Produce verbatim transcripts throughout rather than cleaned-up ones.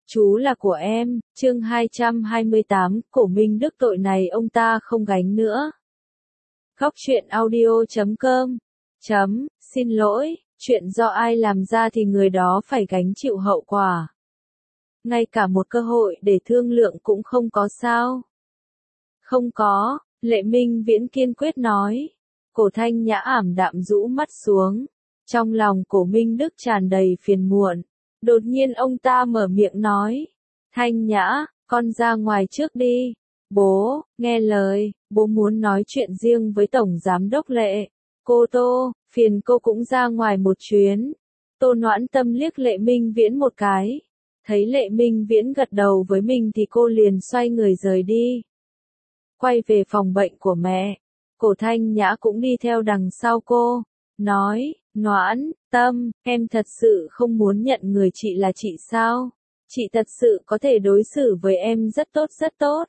Chú là của em, chương hai trăm hai mươi tám, Cổ Minh Đức tội này ông ta không gánh nữa. Góc truyện audio chấm com chấm, xin lỗi, chuyện do ai làm ra thì người đó phải gánh chịu hậu quả. Ngay cả một cơ hội để thương lượng cũng không có sao? Không có, Lệ Minh Viễn kiên quyết nói. Cổ Thanh Nhã ảm đạm rũ mắt xuống. Trong lòng Cổ Minh Đức tràn đầy phiền muộn. Đột nhiên ông ta mở miệng nói. Thanh Nhã, con ra ngoài trước đi. Bố, nghe lời, bố muốn nói chuyện riêng với Tổng Giám đốc Lệ. Cô Tô, phiền cô cũng ra ngoài một chuyến. Tô Noãn Tâm liếc Lệ Minh Viễn một cái. Thấy Lệ Minh Viễn gật đầu với mình thì cô liền xoay người rời đi. Quay về phòng bệnh của mẹ. Cổ Thanh Nhã cũng đi theo đằng sau cô. Nói, Noãn Tâm, em thật sự không muốn nhận người chị là chị sao? Chị thật sự có thể đối xử với em rất tốt rất tốt.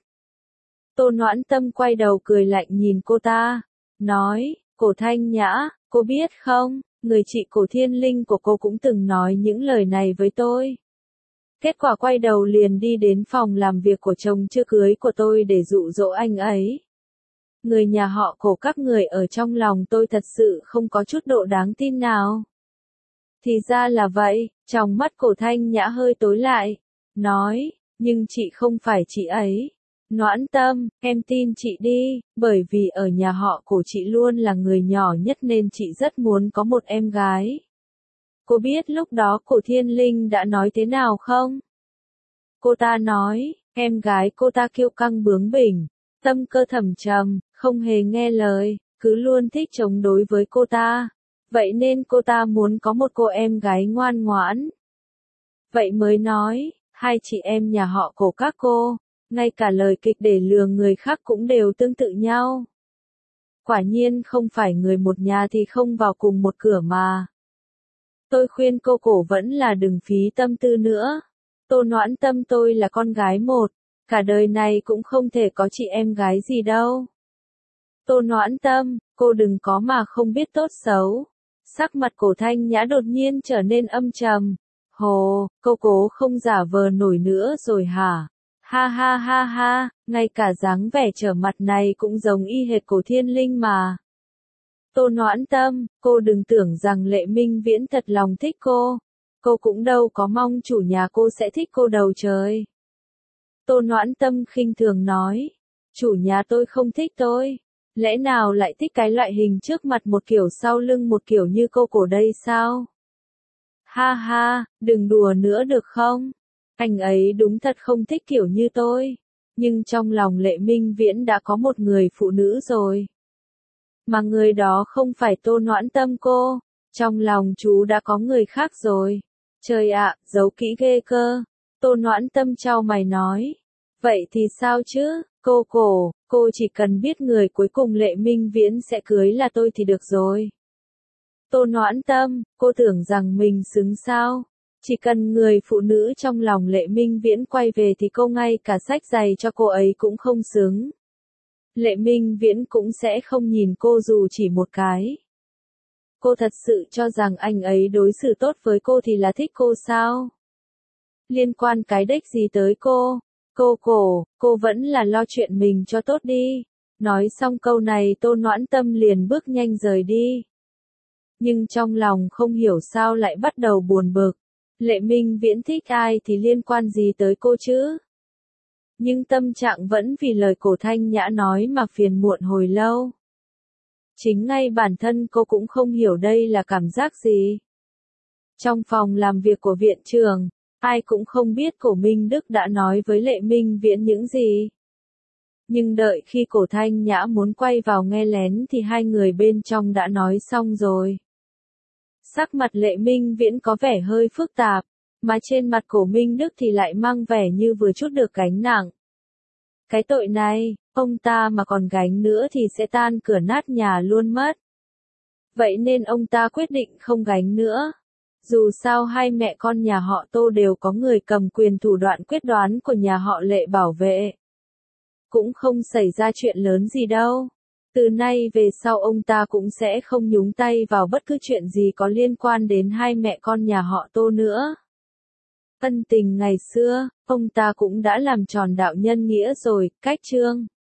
Tô Noãn Tâm quay đầu cười lạnh nhìn cô ta. Nói, Cổ Thanh Nhã, cô biết không, người chị Cổ Thiên Linh của cô cũng từng nói những lời này với tôi. Kết quả quay đầu liền đi đến phòng làm việc của chồng chưa cưới của tôi để dụ dỗ anh ấy. Người nhà họ Cổ các người ở trong lòng tôi thật sự không có chút độ đáng tin nào. Thì ra là vậy, trong mắt Cổ Thanh Nhã hơi tối lại. Nói, nhưng chị không phải chị ấy. Noãn Tâm, em tin chị đi, bởi vì ở nhà họ Cổ chị luôn là người nhỏ nhất nên chị rất muốn có một em gái. Cô biết lúc đó Cổ Thiên Linh đã nói thế nào không? Cô ta nói, em gái cô ta kiêu căng bướng bỉnh, tâm cơ thầm trầm, không hề nghe lời, cứ luôn thích chống đối với cô ta. Vậy nên cô ta muốn có một cô em gái ngoan ngoãn. Vậy mới nói, hai chị em nhà họ Cổ các cô, ngay cả lời kịch để lừa người khác cũng đều tương tự nhau. Quả nhiên không phải người một nhà thì không vào cùng một cửa mà. Tôi khuyên cô Cổ vẫn là đừng phí tâm tư nữa. Tô Noãn Tâm tôi là con gái một, cả đời này cũng không thể có chị em gái gì đâu. Tô Noãn Tâm, cô đừng có mà không biết tốt xấu. Sắc mặt Cổ Thanh Nhã đột nhiên trở nên âm trầm. Hồ, cô cố không giả vờ nổi nữa rồi hả? Ha ha ha ha, ngay cả dáng vẻ trở mặt này cũng giống y hệt Cổ Thiên Linh mà. Tô Noãn Tâm, cô đừng tưởng rằng Lệ Minh Viễn thật lòng thích cô. Cô cũng đâu có mong chủ nhà cô sẽ thích cô đầu trời. Tô Noãn Tâm khinh thường nói. Chủ nhà tôi không thích tôi. Lẽ nào lại thích cái loại hình trước mặt một kiểu sau lưng một kiểu như cô Cổ đây sao? Ha ha, đừng đùa nữa được không? Anh ấy đúng thật không thích kiểu như tôi. Nhưng trong lòng Lệ Minh Viễn đã có một người phụ nữ rồi. Mà người đó không phải Tô Noãn Tâm cô. Trong lòng chú đã có người khác rồi. Trời ạ, giấu kỹ ghê cơ. Tô Noãn Tâm chau mày nói. Vậy thì sao chứ, cô Cổ, cô chỉ cần biết người cuối cùng Lệ Minh Viễn sẽ cưới là tôi thì được rồi. Tô Noãn Tâm, cô tưởng rằng mình xứng sao? Chỉ cần người phụ nữ trong lòng Lệ Minh Viễn quay về thì cô ngay cả sách giày cho cô ấy cũng không xứng. Lệ Minh Viễn cũng sẽ không nhìn cô dù chỉ một cái. Cô thật sự cho rằng anh ấy đối xử tốt với cô thì là thích cô sao? Liên quan cái đếch gì tới cô? Cô Cổ, cô vẫn là lo chuyện mình cho tốt đi. Nói xong câu này Tô Noãn Tâm liền bước nhanh rời đi. Nhưng trong lòng không hiểu sao lại bắt đầu buồn bực. Lệ Minh Viễn thích ai thì liên quan gì tới cô chứ? Nhưng tâm trạng vẫn vì lời Cổ Thanh Nhã nói mà phiền muộn hồi lâu. Chính ngay bản thân cô cũng không hiểu đây là cảm giác gì. Trong phòng làm việc của viện trưởng, ai cũng không biết Cổ Minh Đức đã nói với Lệ Minh Viễn những gì. Nhưng đợi khi Cổ Thanh Nhã muốn quay vào nghe lén thì hai người bên trong đã nói xong rồi. Sắc mặt Lệ Minh Viễn có vẻ hơi phức tạp, mà trên mặt Cổ Minh Đức thì lại mang vẻ như vừa chút được gánh nặng. Cái tội này, ông ta mà còn gánh nữa thì sẽ tan cửa nát nhà luôn mất. Vậy nên ông ta quyết định không gánh nữa. Dù sao hai mẹ con nhà họ Tô đều có người cầm quyền thủ đoạn quyết đoán của nhà họ Lệ bảo vệ. Cũng không xảy ra chuyện lớn gì đâu. Từ nay về sau ông ta cũng sẽ không nhúng tay vào bất cứ chuyện gì có liên quan đến hai mẹ con nhà họ Tô nữa. Ân tình ngày xưa, ông ta cũng đã làm tròn đạo nhân nghĩa rồi, cách chương.